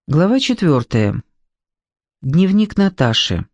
Глава 4. Дневник Наташи.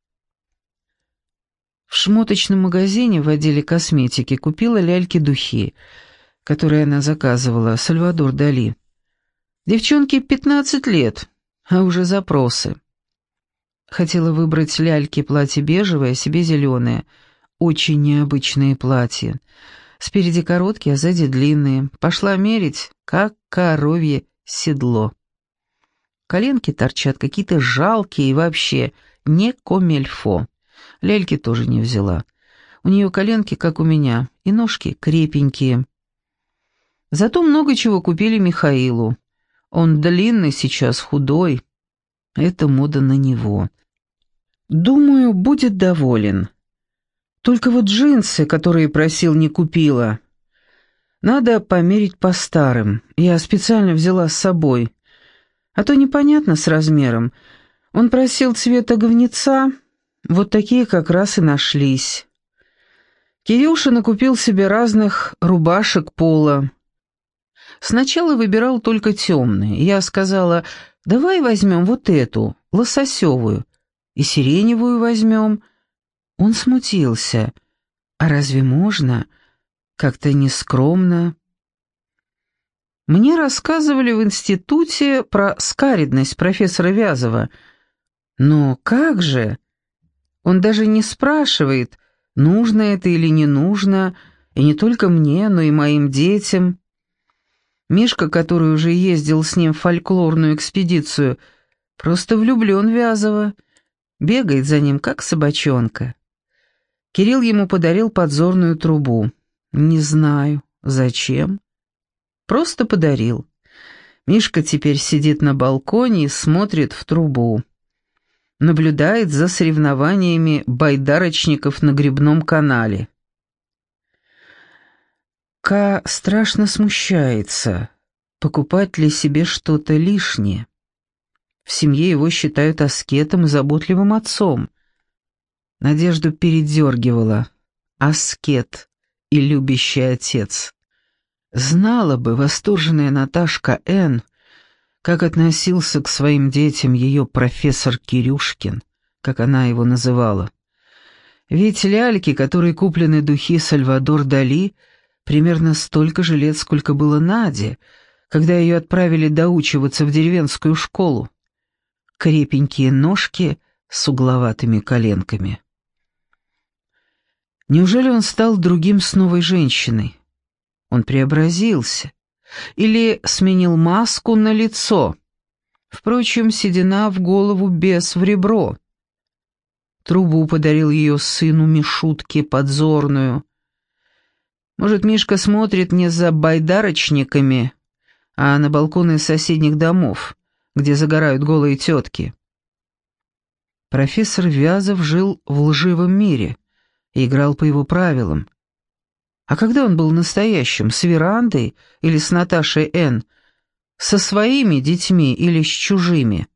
В шмоточном магазине в отделе косметики купила ляльке духи, которые она заказывала, Сальвадор Дали. Девчонке 15 лет, а уже запросы. Хотела выбрать ляльке платье бежевое, себе зеленое. Очень необычные платья. Спереди короткие, а сзади длинные. Пошла мерить, как коровье седло. Коленки торчат какие-то жалкие и вообще не комильфо. Ляльки тоже не взяла. У нее коленки, как у меня, и ножки крепенькие. Зато много чего купили Михаилу. Он длинный сейчас, худой. Это мода на него. Думаю, будет доволен. Только вот джинсы, которые просил, не купила. Надо померить по старым. Я специально взяла с собой. А то непонятно с размером. Он просил цвета говнеца, вот такие как раз и нашлись. Кирюша накупил себе разных рубашек пола. Сначала выбирал только темные. Я сказала, давай возьмем вот эту, лососевую, и сиреневую возьмем. Он смутился. А разве можно? Как-то нескромно. Мне рассказывали в институте про скаридность профессора Вязова. Но как же? Он даже не спрашивает, нужно это или не нужно, и не только мне, но и моим детям. Мишка, который уже ездил с ним в фольклорную экспедицию, просто влюблен в Вязова, бегает за ним, как собачонка. Кирилл ему подарил подзорную трубу. Не знаю, зачем. Просто подарил. Мишка теперь сидит на балконе и смотрит в трубу. Наблюдает за соревнованиями байдарочников на гребном канале. Ка страшно смущается, покупать ли себе что-то лишнее. В семье его считают аскетом и заботливым отцом. Надежду передергивала. Аскет и любящий отец. Знала бы восторженная Наташка Н., как относился к своим детям ее профессор Кирюшкин, как она его называла. Ведь ляльки, которые куплены духи Сальвадор Дали, примерно столько же лет, сколько было Наде, когда ее отправили доучиваться в деревенскую школу. Крепенькие ножки с угловатыми коленками. Неужели он стал другим с новой женщиной? Он преобразился. Или сменил маску на лицо. Впрочем, седина в голову, бес в ребро. Трубу подарил ее сыну Мишутке подзорную. Может, Мишка смотрит не за байдарочниками, а на балконы соседних домов, где загорают голые тетки. Профессор Вязов жил в лживом мире и играл по его правилам. А когда он был настоящим, с верандой или с Наташей Н., со своими детьми или с чужими?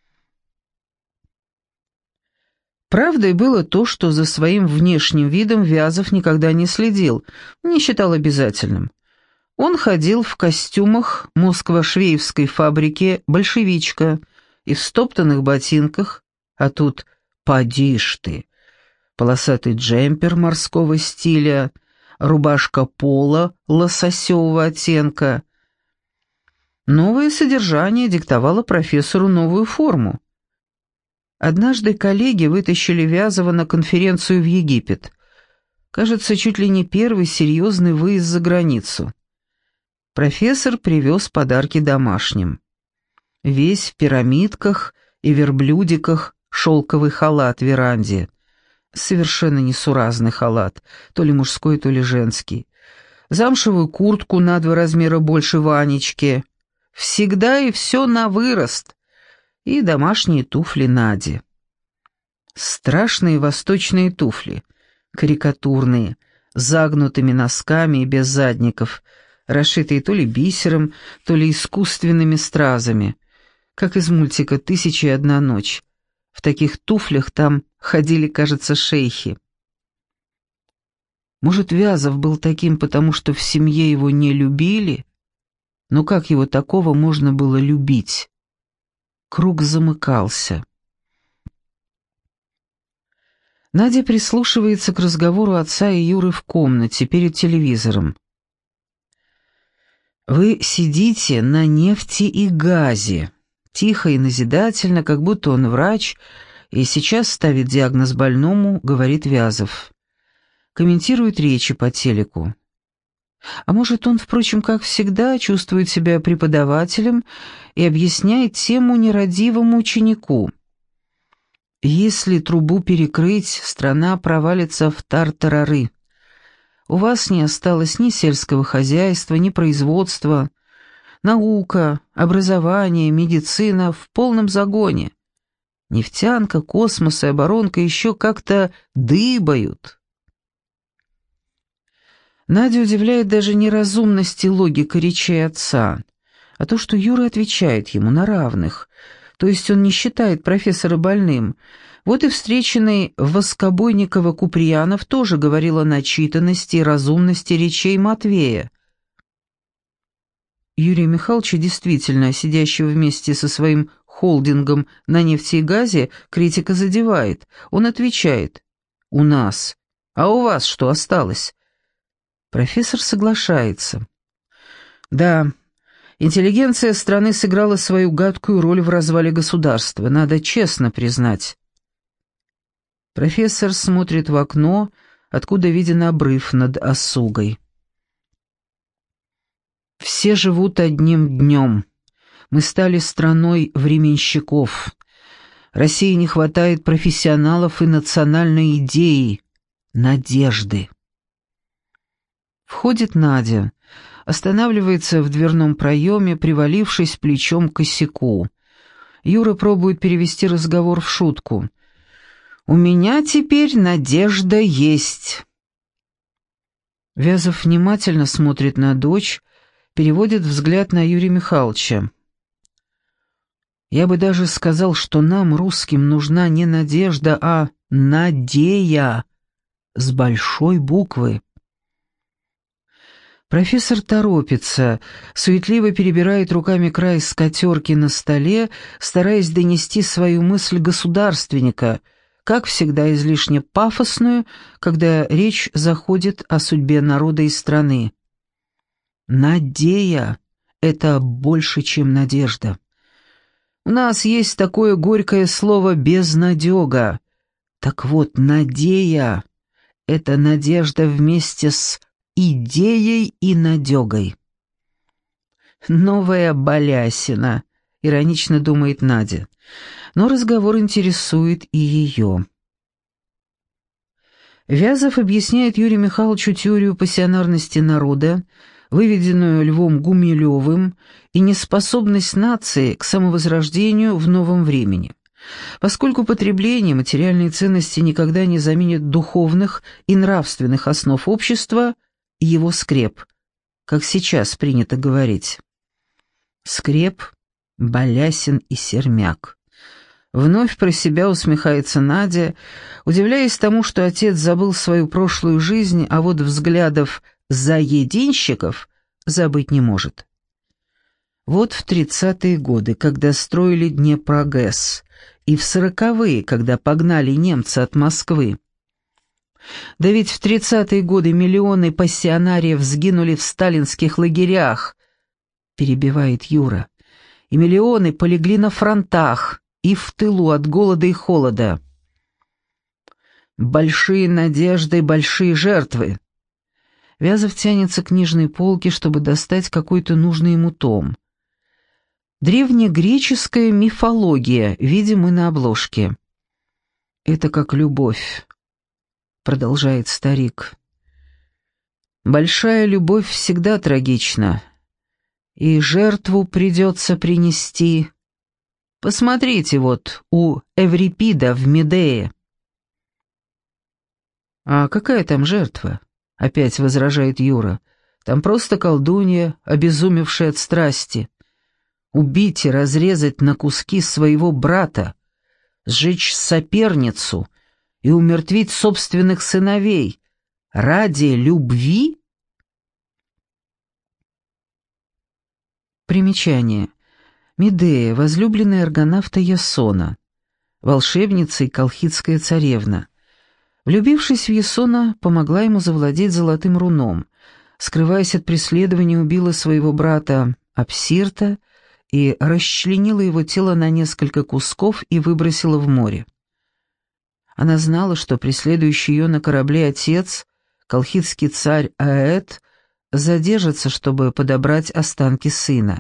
Правдой было то, что за своим внешним видом Вязов никогда не следил, не считал обязательным. Он ходил в костюмах москво-швеевской фабрики «Большевичка» и в стоптанных ботинках, а тут «поди ж ты», полосатый джемпер морского стиля, рубашка пола лососевого оттенка. Новое содержание диктовало профессору новую форму. Однажды коллеги вытащили Вязова на конференцию в Египет. Кажется, чуть ли не первый серьезный выезд за границу. Профессор привез подарки домашним. Весь в пирамидках и верблюдиках шелковый халат в веранде. Совершенно несуразный халат, то ли мужской, то ли женский. Замшевую куртку на 2 размера больше Ванечки. Всегда и все на вырост. И домашние туфли Наде. Страшные восточные туфли, карикатурные, с загнутыми носками и без задников, расшитые то ли бисером, то ли искусственными стразами, как из мультика «Тысяча и одна ночь». В таких туфлях там ходили, кажется, шейхи. Может, Вязов был таким, потому что в семье его не любили? Но как его такого можно было любить? круг замыкался. Надя прислушивается к разговору отца и Юры в комнате перед телевизором. «Вы сидите на нефти и газе», — тихо и назидательно, как будто он врач, и сейчас ставит диагноз больному, говорит Вязов. Комментирует речи по телеку. А может, он, впрочем, как всегда, чувствует себя преподавателем и объясняет тему нерадивому ученику. Если трубу перекрыть, страна провалится в тартарары. У вас не осталось ни сельского хозяйства, ни производства. Наука, образование, медицина в полном загоне. Нефтянка, космос и оборонка еще как-то дыбают. Надя удивляет даже неразумность и логика речей отца, а то, что Юра отвечает ему на равных, то есть он не считает профессора больным. Вот и встреченный Воскобойникова-Куприянов тоже говорил о начитанности и разумности речей Матвея. Юрия Михайловича, действительно сидящего вместе со своим холдингом на нефти и газе, критика задевает. Он отвечает: «У нас. А у вас что осталось?» Профессор соглашается. Да, интеллигенция страны сыграла свою гадкую роль в развале государства, надо честно признать. Профессор смотрит в окно, откуда виден обрыв над Осугой. Все живут одним днем. Мы стали страной временщиков. России не хватает профессионалов и национальной идеи, надежды. Входит Надя, останавливается в дверном проеме, привалившись плечом к косяку. Юра пробует перевести разговор в шутку. «У меня теперь надежда есть». Вязов внимательно смотрит на дочь, переводит взгляд на Юрия Михайловича. «Я бы даже сказал, что нам, русским, нужна не надежда, а надея с большой буквы». Профессор торопится, суетливо перебирает руками край скатерки на столе, стараясь донести свою мысль государственника, как всегда излишне пафосную, когда речь заходит о судьбе народа и страны. Надея — это больше, чем надежда. У нас есть такое горькое слово «безнадега». Так вот, надея — это надежда вместе с идеей и надегой. «Новая балясина», — иронично думает Надя, но разговор интересует и ее. Вязов объясняет Юрию Михайловичу теорию пассионарности народа, выведенную Львом Гумилевым, и неспособность нации к самовозрождению в новом времени. Поскольку потребление материальной ценности никогда не заменит духовных и нравственных основ общества, его скреп, как сейчас принято говорить. Скреп, Балясин и Сермяк. Вновь про себя усмехается Надя, удивляясь тому, что отец забыл свою прошлую жизнь, а вот взглядов заединщиков забыть не может. Вот в 30-е годы, когда строили Днепрогэс, и в 40-е, когда погнали немцы от Москвы. Да ведь в 30-е годы миллионы пассионариев сгинули в сталинских лагерях, перебивает Юра, и миллионы полегли на фронтах и в тылу от голода и холода. Большие надежды, большие жертвы. Вязов тянется к книжной полке, чтобы достать какой-то нужный ему том. Древнегреческая мифология, видим мы на обложке. «Это как любовь», — продолжает старик. «Большая любовь всегда трагична, и жертву придется принести. Посмотрите вот у Эврипида в Медее». «А какая там жертва?» — опять возражает Юра. «Там просто колдунья, обезумевшая от страсти. Убить и разрезать на куски своего брата, сжечь соперницу и умертвить собственных сыновей ради любви?» Примечание. Медея, возлюбленная аргонавта Ясона, волшебница и колхидская царевна. Влюбившись в Ясона, помогла ему завладеть золотым руном, скрываясь от преследования, убила своего брата Апсирта и расчленила его тело на несколько кусков и выбросила в море. Она знала, что преследующий ее на корабле отец, колхидский царь Аэт, задержится, чтобы подобрать останки сына.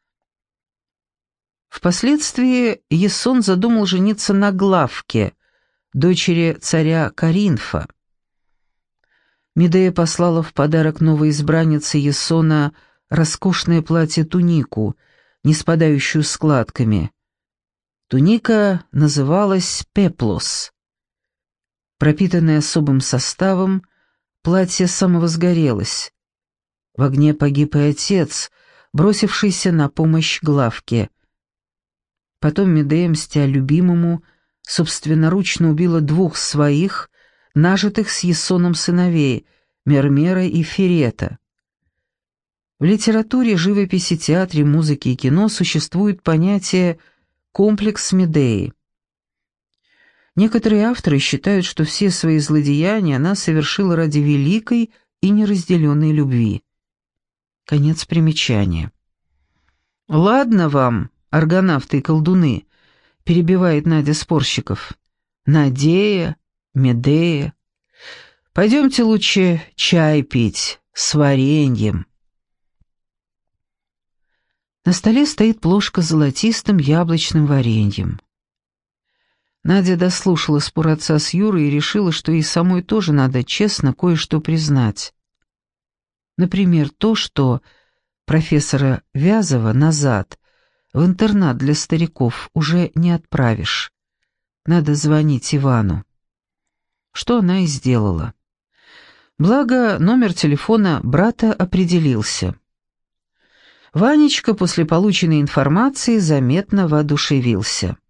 Впоследствии Ясон задумал жениться на Главке, дочери царя Каринфа. Медея послала в подарок новой избраннице Ясона роскошное платье-тунику, не спадающую складками. Туника называлась пеплос. Пропитанное особым составом, платье самовозгорелось. В огне погиб и отец, бросившийся на помощь Главке. Потом Медея, мстя любимому, собственноручно убила двух своих, нажитых с Ясоном сыновей, Мермера и Ферета. В литературе, живописи, театре, музыке и кино существует понятие «комплекс Медеи». Некоторые авторы считают, что все свои злодеяния она совершила ради великой и неразделенной любви. Конец примечания. «Ладно вам, аргонавты и колдуны», — перебивает Надя спорщиков. «Надея, Медея. Пойдемте лучше чай пить с вареньем». На столе стоит плошка с золотистым яблочным вареньем. Надя дослушала спор отца с Юрой и решила, что ей самой тоже надо честно кое-что признать. Например, то, что профессора Вязова назад в интернат для стариков уже не отправишь. Надо звонить Ивану. Что она и сделала. Благо, номер телефона брата определился. Ванечка после полученной информации заметно воодушевился.